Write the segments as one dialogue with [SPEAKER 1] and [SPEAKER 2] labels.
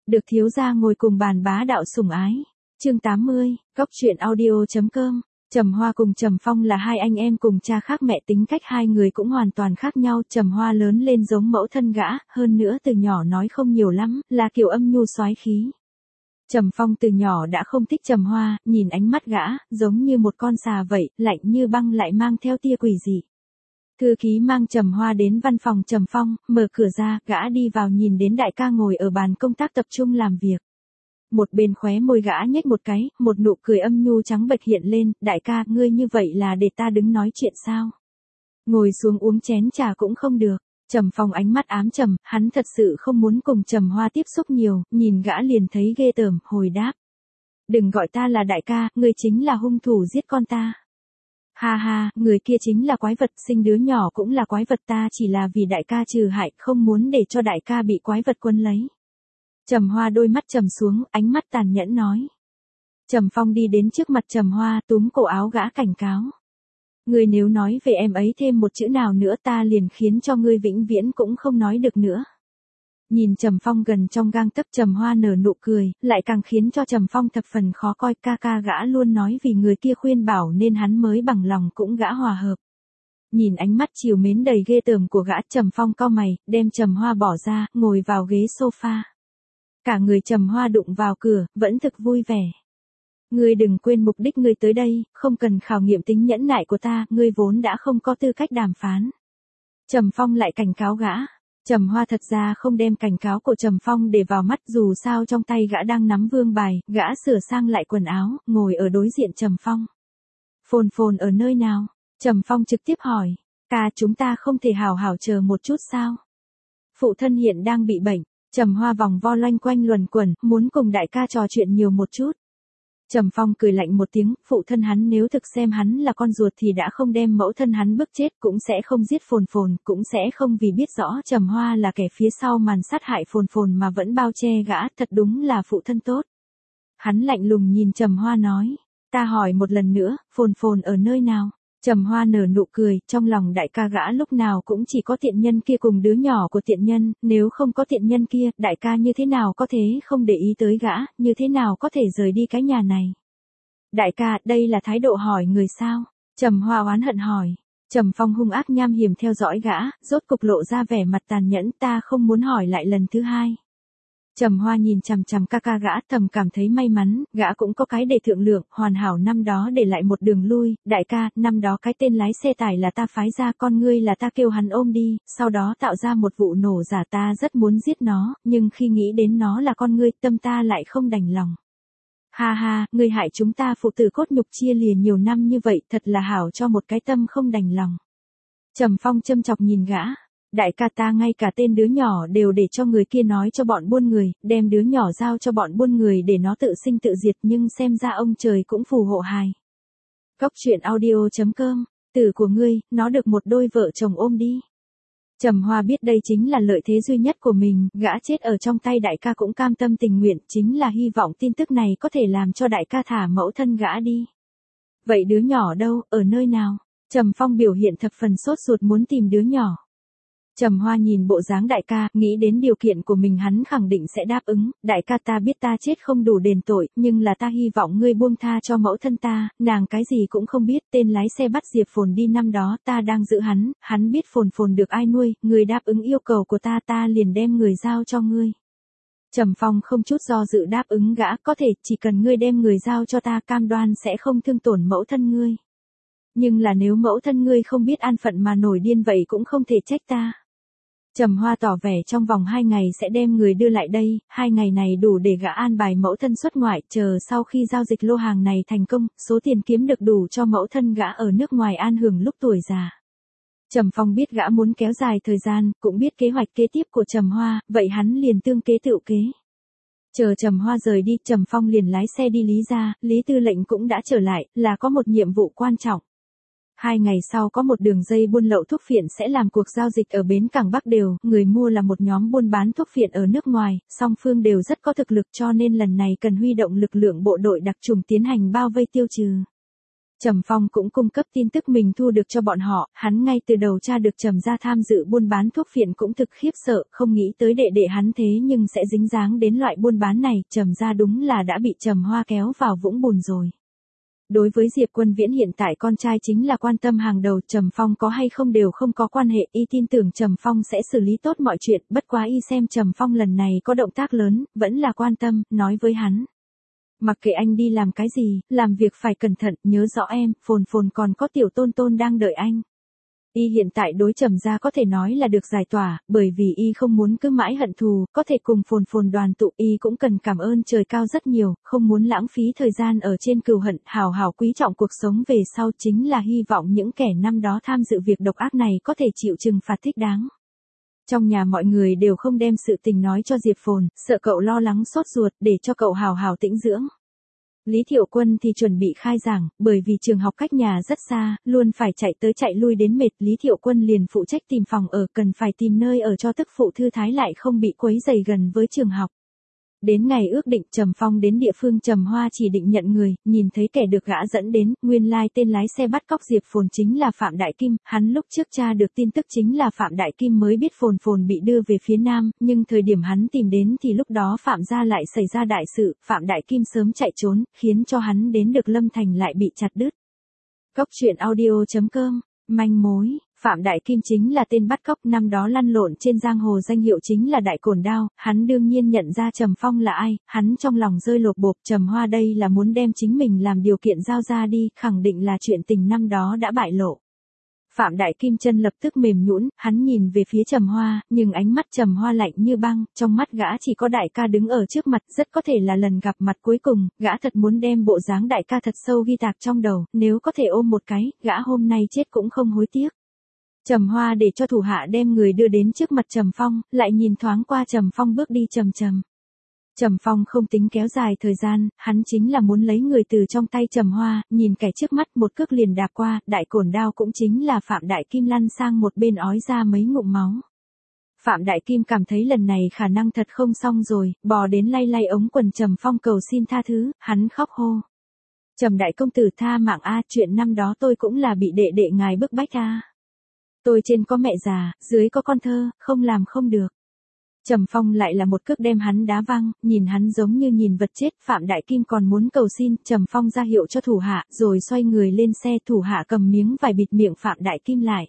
[SPEAKER 1] Được thiếu gia ngồi cùng bàn bá đạo sủng ái. Chương 80, Cóc truyện audio.com. Trầm Hoa cùng Trầm Phong là hai anh em cùng cha khác mẹ, tính cách hai người cũng hoàn toàn khác nhau. Trầm Hoa lớn lên giống mẫu thân gã, hơn nữa từ nhỏ nói không nhiều lắm, là kiểu âm nhu soái khí. Trầm Phong từ nhỏ đã không thích Trầm Hoa, nhìn ánh mắt gã, giống như một con xà vậy, lạnh như băng lại mang theo tia quỷ dị. Thư ký mang Trầm Hoa đến văn phòng Trầm Phong, mở cửa ra, gã đi vào nhìn đến đại ca ngồi ở bàn công tác tập trung làm việc. Một bên khóe môi gã nhếch một cái, một nụ cười âm nhu trắng bệch hiện lên, đại ca, ngươi như vậy là để ta đứng nói chuyện sao? Ngồi xuống uống chén trà cũng không được. Trầm Phong ánh mắt ám trầm, hắn thật sự không muốn cùng Trầm Hoa tiếp xúc nhiều, nhìn gã liền thấy ghê tởm, hồi đáp. Đừng gọi ta là đại ca, ngươi chính là hung thủ giết con ta. Ha ha, người kia chính là quái vật, sinh đứa nhỏ cũng là quái vật, ta chỉ là vì đại ca trừ hại, không muốn để cho đại ca bị quái vật quấn lấy. Trầm Hoa đôi mắt trầm xuống, ánh mắt tàn nhẫn nói. Trầm Phong đi đến trước mặt Trầm Hoa, túm cổ áo gã cảnh cáo. Ngươi nếu nói về em ấy thêm một chữ nào nữa ta liền khiến cho ngươi vĩnh viễn cũng không nói được nữa. Nhìn Trầm Phong gần trong gang tấc, Trầm Hoa nở nụ cười, lại càng khiến cho Trầm Phong thập phần khó coi. Ca ca gã luôn nói vì người kia khuyên bảo nên hắn mới bằng lòng cũng gã hòa hợp. Nhìn ánh mắt trìu mến đầy ghê tởm của gã, Trầm Phong cau mày, đem Trầm Hoa bỏ ra, ngồi vào ghế sofa. Cả người Trầm Hoa đụng vào cửa, vẫn thực vui vẻ. Ngươi đừng quên mục đích ngươi tới đây, không cần khảo nghiệm tính nhẫn nại của ta, ngươi vốn đã không có tư cách đàm phán. Trầm Phong lại cảnh cáo gã. Trầm Hoa thật ra không đem cảnh cáo của Trầm Phong để vào mắt, dù sao trong tay gã đang nắm vương bài, gã sửa sang lại quần áo, ngồi ở đối diện Trầm Phong. Phồn Phồn ở nơi nào? Trầm Phong trực tiếp hỏi. Ca, chúng ta không thể hào hào chờ một chút sao? Phụ thân hiện đang bị bệnh. Trầm Hoa vòng vo loanh quanh luẩn quẩn, muốn cùng đại ca trò chuyện nhiều một chút. Trầm Phong cười lạnh một tiếng, phụ thân hắn nếu thực xem hắn là con ruột thì đã không đem mẫu thân hắn bức chết, cũng sẽ không giết Phồn Phồn, cũng sẽ không vì biết rõ Trầm Hoa là kẻ phía sau màn sát hại Phồn Phồn mà vẫn bao che gã, thật đúng là phụ thân tốt. Hắn lạnh lùng nhìn Trầm Hoa nói, ta hỏi một lần nữa, Phồn Phồn ở nơi nào? Trầm Hoa nở nụ cười, trong lòng đại ca gã lúc nào cũng chỉ có tiện nhân kia cùng đứa nhỏ của tiện nhân, nếu không có tiện nhân kia, đại ca như thế nào có thể không để ý tới gã, như thế nào có thể rời đi cái nhà này. Đại ca, đây là thái độ hỏi người sao? Trầm Hoa oán hận hỏi. Trầm Phong hung ác nham hiểm theo dõi gã, rốt cục lộ ra vẻ mặt tàn nhẫn, ta không muốn hỏi lại lần thứ hai. Trầm Hoa nhìn chằm chằm ca ca gã, thầm cảm thấy may mắn, gã cũng có cái để thượng lượng, hoàn hảo năm đó để lại một đường lui. Đại ca, năm đó cái tên lái xe tải là ta phái ra, con ngươi là ta kêu hắn ôm đi, sau đó tạo ra một vụ nổ giả, ta rất muốn giết nó, nhưng khi nghĩ đến nó là con ngươi, tâm ta lại không đành lòng. Ha ha, ngươi hại chúng ta phụ tử cốt nhục chia lìa nhiều năm như vậy, thật là hảo cho một cái tâm không đành lòng. Trầm Phong châm chọc nhìn gã. Đại ca, ta ngay cả tên đứa nhỏ đều để cho người kia nói cho bọn buôn người, đem đứa nhỏ giao cho bọn buôn người để nó tự sinh tự diệt, nhưng xem ra ông trời cũng phù hộ hài. Cóc truyện audio.com, từ của ngươi, nó được một đôi vợ chồng ôm đi. Trầm Hoa biết đây chính là lợi thế duy nhất của mình, gã chết ở trong tay đại ca cũng cam tâm tình nguyện, chính là hy vọng tin tức này có thể làm cho đại ca thả mẫu thân gã đi. Vậy đứa nhỏ đâu, ở nơi nào? Trầm Phong biểu hiện thập phần sốt ruột muốn tìm đứa nhỏ. Trầm Hoa nhìn bộ dáng đại ca, nghĩ đến điều kiện của mình hắn khẳng định sẽ đáp ứng, đại ca, ta biết ta chết không đủ đền tội, nhưng là ta hy vọng ngươi buông tha cho mẫu thân ta, nàng cái gì cũng không biết, tên lái xe bắt Diệp Phồn đi năm đó ta đang giữ hắn biết Phồn Phồn được ai nuôi, ngươi đáp ứng yêu cầu của ta, ta liền đem người giao cho ngươi. Trầm Phong không chút do dự đáp ứng gã, có thể, chỉ cần ngươi đem người giao cho ta, cam đoan sẽ không thương tổn mẫu thân ngươi. Nhưng là nếu mẫu thân ngươi không biết an phận mà nổi điên vậy cũng không thể trách ta. Trầm Hoa tỏ vẻ trong vòng 2 ngày sẽ đem người đưa lại đây, 2 ngày này đủ để gã an bài mẫu thân xuất ngoại, chờ sau khi giao dịch lô hàng này thành công, số tiền kiếm được đủ cho mẫu thân gã ở nước ngoài an hưởng lúc tuổi già. Trầm Phong biết gã muốn kéo dài thời gian, cũng biết kế hoạch kế tiếp của Trầm Hoa, vậy hắn liền tương kế tự kế. Chờ Trầm Hoa rời đi, Trầm Phong liền lái xe đi Lý gia, Lý Tư lệnh cũng đã trở lại, là có một nhiệm vụ quan trọng. 2 ngày sau có một đường dây buôn lậu thuốc phiện sẽ làm cuộc giao dịch ở bến cảng Bắc Đều, người mua là một nhóm buôn bán thuốc phiện ở nước ngoài, song phương đều rất có thực lực cho nên lần này cần huy động lực lượng bộ đội đặc trùng tiến hành bao vây tiêu trừ. Trầm Phong cũng cung cấp tin tức mình thu được cho bọn họ, hắn ngay từ đầu tra được Trầm gia tham dự buôn bán thuốc phiện cũng thực khiếp sợ, không nghĩ tới đệ đệ hắn thế nhưng sẽ dính dáng đến loại buôn bán này, Trầm gia đúng là đã bị Trầm Hoa kéo vào vũng bùn rồi. Đối với Diệp Quân Viễn hiện tại con trai chính là quan tâm hàng đầu, Trầm Phong có hay không đều không có quan hệ, y tin tưởng Trầm Phong sẽ xử lý tốt mọi chuyện, bất quá y xem Trầm Phong lần này có động tác lớn, vẫn là quan tâm, nói với hắn. Mặc kệ anh đi làm cái gì, làm việc phải cẩn thận, nhớ rõ em, Phồn Phồn còn có tiểu Tôn Tôn đang đợi anh. Y hiện tại đối Trầm gia có thể nói là được giải tỏa, bởi vì y không muốn cứ mãi hận thù, có thể cùng Phồn Phồn đoàn tụ, y cũng cần cảm ơn trời cao rất nhiều, không muốn lãng phí thời gian ở trên cừu hận, hào hào quý trọng cuộc sống về sau, chính là hy vọng những kẻ năm đó tham dự việc độc ác này có thể chịu trừng phạt thích đáng. Trong nhà mọi người đều không đem sự tình nói cho Diệp Phồn, sợ cậu lo lắng sốt ruột, để cho cậu hào hào tĩnh dưỡng. Lý Thiệu Quân thì chuẩn bị khai giảng, bởi vì trường học cách nhà rất xa, luôn phải chạy tới chạy lui đến mệt, Lý Thiệu Quân liền phụ trách tìm phòng ở, cần phải tìm nơi ở cho tức phụ thư thái lại không bị quấy rầy gần với trường học. Đến ngày ước định, Trầm Phong đến địa phương Trầm Hoa chỉ định nhận người, nhìn thấy kẻ được gã dẫn đến, nguyên lai tên lái xe bắt cóc Diệp Phồn chính là Phạm Đại Kim, hắn lúc trước tra được tin tức chính là Phạm Đại Kim mới biết Phồn Phồn bị đưa về phía Nam, nhưng thời điểm hắn tìm đến thì lúc đó Phạm gia lại xảy ra đại sự, Phạm Đại Kim sớm chạy trốn, khiến cho hắn đến được Lâm Thành lại bị chặt đứt. Cốc truyện audio.com, manh mối. Phạm Đại Kim chính là tên bắt cóc năm đó lăn lộn trên giang hồ, danh hiệu chính là Đại Cổn Đao, hắn đương nhiên nhận ra Trầm Phong là ai, hắn trong lòng rơi lột bột, Trầm Hoa đây là muốn đem chính mình làm điều kiện giao ra đi, khẳng định là chuyện tình năm đó đã bại lộ. Phạm Đại Kim chân lập tức mềm nhũn, hắn nhìn về phía Trầm Hoa, nhưng ánh mắt Trầm Hoa lạnh như băng, trong mắt gã chỉ có đại ca đứng ở trước mặt, rất có thể là lần gặp mặt cuối cùng, gã thật muốn đem bộ dáng đại ca thật sâu ghi tạc trong đầu, nếu có thể ôm một cái, gã hôm nay chết cũng không hối tiếc. Trầm Hoa để cho thủ hạ đem người đưa đến trước mặt Trầm Phong, lại nhìn thoáng qua Trầm Phong bước đi chậm chậm. Trầm Phong không tính kéo dài thời gian, hắn chính là muốn lấy người từ trong tay Trầm Hoa, nhìn kẻ trước mắt một cước liền đạp qua, Đại Cổn Đao cũng chính là Phạm Đại Kim lăn sang một bên ói ra mấy ngụm máu. Phạm Đại Kim cảm thấy lần này khả năng thật không xong rồi, bò đến lay lay ống quần Trầm Phong cầu xin tha thứ, hắn khóc hô. Trầm đại công tử tha mạng a, chuyện năm đó tôi cũng là bị đệ đệ ngài bức bách a. Tôi trên có mẹ già, dưới có con thơ, không làm không được. Trầm Phong lại là một cước đem hắn đá văng, nhìn hắn giống như nhìn vật chết, Phạm Đại Kim còn muốn cầu xin, Trầm Phong ra hiệu cho thủ hạ, rồi xoay người lên xe, thủ hạ cầm miếng vải bịt miệng Phạm Đại Kim lại.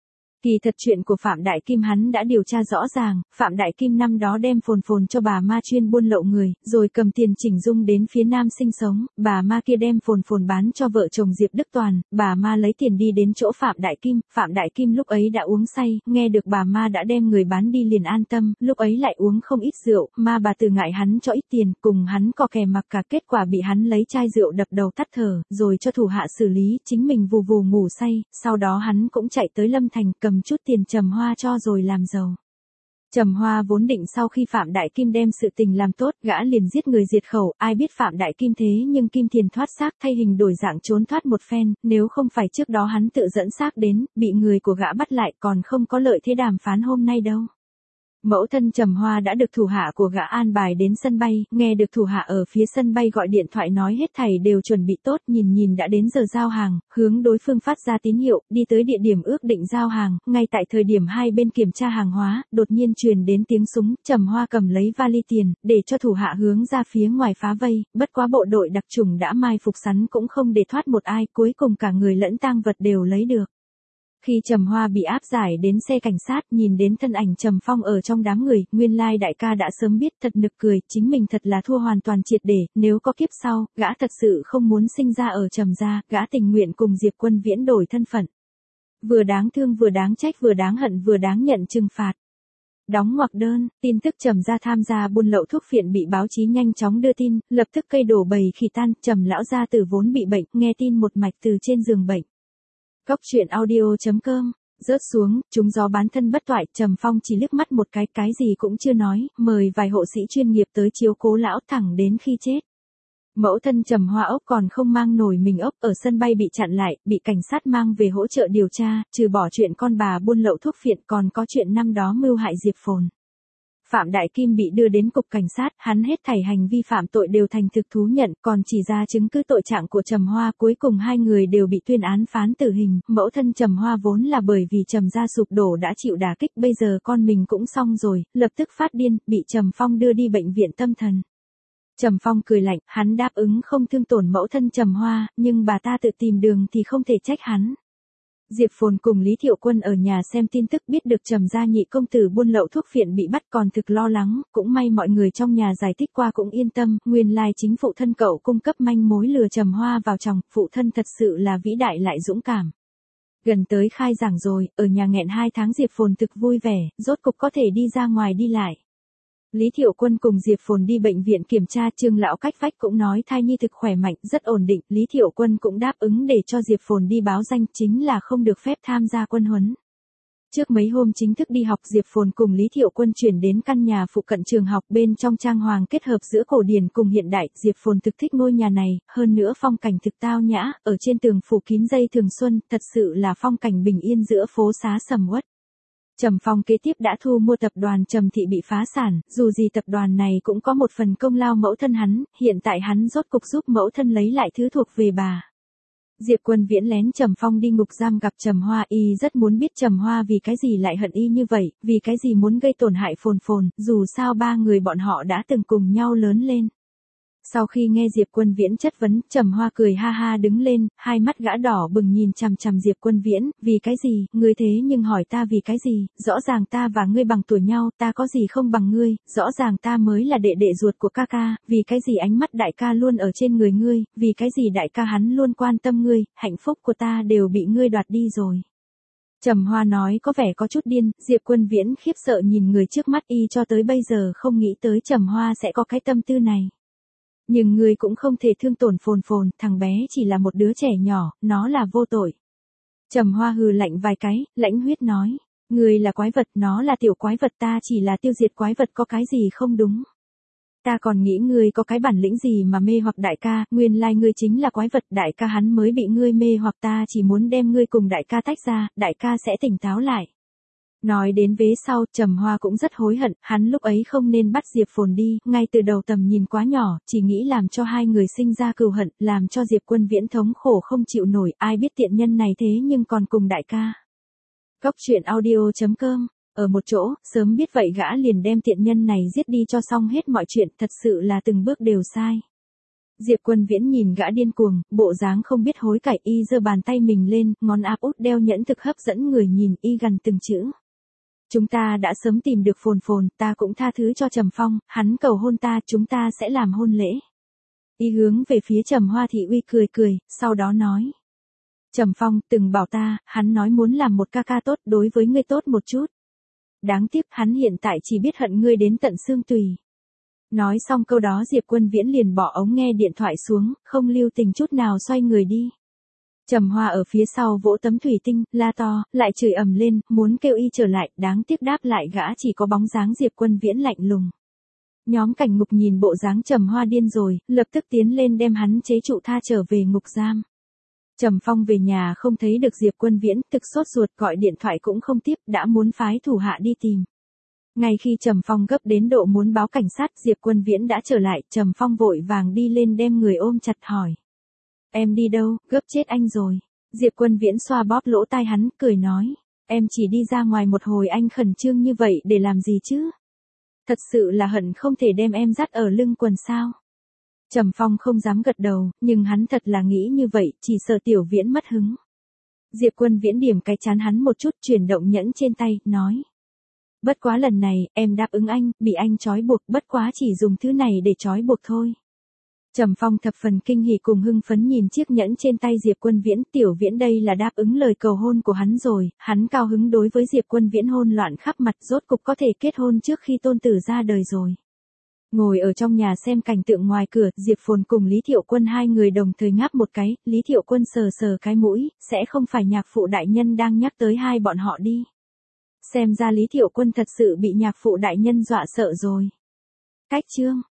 [SPEAKER 1] Kỳ thật chuyện của Phạm Đại Kim hắn đã điều tra rõ ràng, Phạm Đại Kim năm đó đem Phồn Phồn cho bà ma chuyên buôn lậu người, rồi cầm tiền chỉnh dung đến phía Nam sinh sống, bà ma kia đem Phồn Phồn bán cho vợ chồng Diệp Đức Toàn, bà ma lấy tiền đi đến chỗ Phạm Đại Kim lúc ấy đã uống say, nghe được bà ma đã đem người bán đi liền an tâm, lúc ấy lại uống không ít rượu, ma bà từ ngại hắn cho ít tiền, cùng hắn co kè mặc cả, kết quả bị hắn lấy chai rượu đập đầu tắt thở, rồi cho thủ hạ xử lý, chính mình vù vù ngủ say, sau đó hắn cũng chạy tới Lâm Thành cầm chút tiền Trầm Hoa cho rồi làm giàu. Trầm Hoa vốn định sau khi Phạm Đại Kim đem sự tình làm tốt, gã liền giết người diệt khẩu, ai biết Phạm Đại Kim thế nhưng Kim Thiền thoát xác thay hình đổi dạng trốn thoát một phen, nếu không phải trước đó hắn tự dẫn xác đến, bị người của gã bắt lại còn không có lợi thế đàm phán hôm nay đâu. Mẫu thân Trầm Hoa đã được thủ hạ của gã an bài đến sân bay, nghe được thủ hạ ở phía sân bay gọi điện thoại nói hết thảy đều chuẩn bị tốt, nhìn đã đến giờ giao hàng, hướng đối phương phát ra tín hiệu, đi tới địa điểm ước định giao hàng, ngay tại thời điểm hai bên kiểm tra hàng hóa, đột nhiên truyền đến tiếng súng, Trầm Hoa cầm lấy vali tiền, để cho thủ hạ hướng ra phía ngoài phá vây, bất quá bộ đội đặc chủng đã mai phục sắn cũng không để thoát một ai, cuối cùng cả người lẫn tang vật đều lấy được. Khi Trầm Hoa bị áp giải đến xe cảnh sát, nhìn đến thân ảnh Trầm Phong ở trong đám người, nguyên lai đại ca đã sớm biết, thật nực cười, chính mình thật là thua hoàn toàn triệt để, nếu có kiếp sau, gã thật sự không muốn sinh ra ở Trầm gia, gã tình nguyện cùng Diệp Quân Viễn đổi thân phận. Vừa đáng thương vừa đáng trách vừa đáng hận vừa đáng nhận trừng phạt. Đóng ngoặc đơn, tin tức Trầm gia tham gia buôn lậu thuốc phiện bị báo chí nhanh chóng đưa tin, lập tức cây đổ bầy khỉ tan, Trầm lão gia tử vốn bị bệnh, nghe tin một mạch từ trên giường bệnh. Cốc truyện audio.com, rớt xuống, trúng gió bán thân bất toại, Trầm Phong chỉ liếc mắt một cái gì cũng chưa nói, mời vài hộ sĩ chuyên nghiệp tới chiếu cố lão thẳng đến khi chết. Mẫu thân Trầm Hoa ốc còn không mang nổi mình ốc, ở sân bay bị chặn lại, bị cảnh sát mang về hỗ trợ điều tra, trừ bỏ chuyện con bà buôn lậu thuốc phiện còn có chuyện năm đó mưu hại Diệp Phồn. Phạm Đại Kim bị đưa đến cục cảnh sát, hắn hết thảy hành vi phạm tội đều thành thực thú nhận, còn chỉ ra chứng cứ tội trạng của Trầm Hoa, cuối cùng hai người đều bị tuyên án phán tử hình. Mẫu thân Trầm Hoa vốn là bởi vì Trầm gia sụp đổ đã chịu đả kích, bây giờ con mình cũng xong rồi, lập tức phát điên, bị Trầm Phong đưa đi bệnh viện tâm thần. Trầm Phong cười lạnh, hắn đáp ứng không thương tổn mẫu thân Trầm Hoa, nhưng bà ta tự tìm đường thì không thể trách hắn. Diệp Phồn cùng Lý Thiệu Quân ở nhà xem tin tức biết được Trầm gia nhị công tử buôn lậu thuốc phiện bị bắt, còn thực lo lắng, cũng may mọi người trong nhà giải thích qua cũng yên tâm, nguyên lai chính phụ thân cậu cung cấp manh mối lừa Trầm Hoa vào chồng, phụ thân thật sự là vĩ đại lại dũng cảm. Gần tới khai giảng rồi, ở nhà nghẹn 2 tháng Diệp Phồn thực vui vẻ, rốt cục có thể đi ra ngoài đi lại. Lý Thiệu Quân cùng Diệp Phồn đi bệnh viện kiểm tra, Trương lão cách vách cũng nói thai nhi thực khỏe mạnh, rất ổn định, Lý Thiệu Quân cũng đáp ứng để cho Diệp Phồn đi báo danh, chính là không được phép tham gia quân huấn. Trước mấy hôm chính thức đi học, Diệp Phồn cùng Lý Thiệu Quân chuyển đến căn nhà phụ cận trường học, bên trong trang hoàng kết hợp giữa cổ điển cùng hiện đại, Diệp Phồn thực thích ngôi nhà này, hơn nữa phong cảnh thực tao nhã, ở trên tường phủ kín dây thường xuân, thật sự là phong cảnh bình yên giữa phố xá sầm uất. Trầm Phong kế tiếp đã thu mua tập đoàn Trầm Thị bị phá sản, dù gì tập đoàn này cũng có một phần công lao mẫu thân hắn, hiện tại hắn rốt cục giúp mẫu thân lấy lại thứ thuộc về bà. Diệp Quân Viễn lén Trầm Phong đi ngục giam gặp Trầm Hoa, y rất muốn biết Trầm Hoa vì cái gì lại hận y như vậy, vì cái gì muốn gây tổn hại Phồn Phồn, dù sao ba người bọn họ đã từng cùng nhau lớn lên. Sau khi nghe Diệp Quân Viễn chất vấn, Trầm Hoa cười ha ha đứng lên, hai mắt gã đỏ bừng nhìn chằm chằm Diệp Quân Viễn, vì cái gì, ngươi thế nhưng hỏi ta vì cái gì, rõ ràng ta và ngươi bằng tuổi nhau, ta có gì không bằng ngươi, rõ ràng ta mới là đệ đệ ruột của ca ca, vì cái gì ánh mắt đại ca luôn ở trên người ngươi, vì cái gì đại ca hắn luôn quan tâm ngươi, hạnh phúc của ta đều bị ngươi đoạt đi rồi. Trầm Hoa nói có vẻ có chút điên, Diệp Quân Viễn khiếp sợ nhìn người trước mắt, y cho tới bây giờ không nghĩ tới Trầm Hoa sẽ có cái tâm tư này. Nhưng ngươi cũng không thể thương tổn Phồn Phồn, thằng bé chỉ là một đứa trẻ nhỏ, nó là vô tội. Trầm Hoa hừ lạnh vài cái, lãnh huyết nói, ngươi là quái vật, nó là tiểu quái vật, ta chỉ là tiêu diệt quái vật, có cái gì không đúng. Ta còn nghĩ ngươi có cái bản lĩnh gì mà mê hoặc đại ca, nguyên lai ngươi chính là quái vật, đại ca hắn mới bị ngươi mê hoặc, ta chỉ muốn đem ngươi cùng đại ca tách ra, đại ca sẽ tỉnh táo lại. Nói đến vế sau, Trầm Hoa cũng rất hối hận, hắn lúc ấy không nên bắt Diệp Phồn đi, ngay từ đầu tầm nhìn quá nhỏ, chỉ nghĩ làm cho hai người sinh ra cừu hận, làm cho Diệp Quân Viễn thống khổ không chịu nổi, ai biết tiện nhân này thế nhưng còn cùng đại ca. Cóc truyện audio.com, ở một chỗ, sớm biết vậy gã liền đem tiện nhân này giết đi cho xong hết mọi chuyện, thật sự là từng bước đều sai. Diệp Quân Viễn nhìn gã điên cuồng, bộ dáng không biết hối cải, y giơ bàn tay mình lên, ngón áp út đeo nhẫn thực hấp dẫn người nhìn, y gần từng chữ. Chúng ta đã sớm tìm được Phồn Phồn, ta cũng tha thứ cho Trầm Phong, hắn cầu hôn ta, chúng ta sẽ làm hôn lễ. Y hướng về phía Trầm Hoa Thị Uy cười cười, sau đó nói. Trầm Phong từng bảo ta, hắn nói muốn làm một ca ca tốt, đối với ngươi tốt một chút. Đáng tiếc hắn hiện tại chỉ biết hận ngươi đến tận xương tùy. Nói xong câu đó Diệp Quân Viễn liền bỏ ống nghe điện thoại xuống, không lưu tình chút nào xoay người đi. Trầm Hoa ở phía sau vỗ tấm thủy tinh, la to, lại chửi ầm lên, muốn kêu y trở lại, đáng tiếc đáp lại gã chỉ có bóng dáng Diệp Quân Viễn lạnh lùng. Nhóm cảnh ngục nhìn bộ dáng Trầm Hoa điên rồi, lập tức tiến lên đem hắn chế trụ tha trở về ngục giam. Trầm Phong về nhà không thấy được Diệp Quân Viễn, thực sốt ruột gọi điện thoại cũng không tiếp, đã muốn phái thủ hạ đi tìm. Ngay khi Trầm Phong gấp đến độ muốn báo cảnh sát, Diệp Quân Viễn đã trở lại, Trầm Phong vội vàng đi lên đem người ôm chặt hỏi. Em đi đâu, gấp chết anh rồi. Diệp Quân Viễn xoa bóp lỗ tai hắn, cười nói. Em chỉ đi ra ngoài một hồi, anh khẩn trương như vậy để làm gì chứ? Thật sự là hận không thể đem em dắt ở lưng quần sao? Trầm Phong không dám gật đầu, nhưng hắn thật là nghĩ như vậy, chỉ sợ Tiểu Viễn mất hứng. Diệp Quân Viễn điểm cái chán hắn một chút, chuyển động nhẫn trên tay, nói. Bất quá lần này, em đáp ứng anh, bị anh trói buộc, bất quá chỉ dùng thứ này để trói buộc thôi. Trầm Phong thập phần kinh hỉ cùng hưng phấn nhìn chiếc nhẫn trên tay Diệp Quân Viễn, Tiểu Viễn đây là đáp ứng lời cầu hôn của hắn rồi, hắn cao hứng đối với Diệp Quân Viễn hôn loạn khắp mặt, rốt cục có thể kết hôn trước khi tôn tử ra đời rồi. Ngồi ở trong nhà xem cảnh tượng ngoài cửa, Diệp Phồn cùng Lý Thiệu Quân hai người đồng thời ngáp một cái, Lý Thiệu Quân sờ sờ cái mũi, sẽ không phải nhạc phụ đại nhân đang nhắc tới hai bọn họ đi. Xem ra Lý Thiệu Quân thật sự bị nhạc phụ đại nhân dọa sợ rồi. Cách chương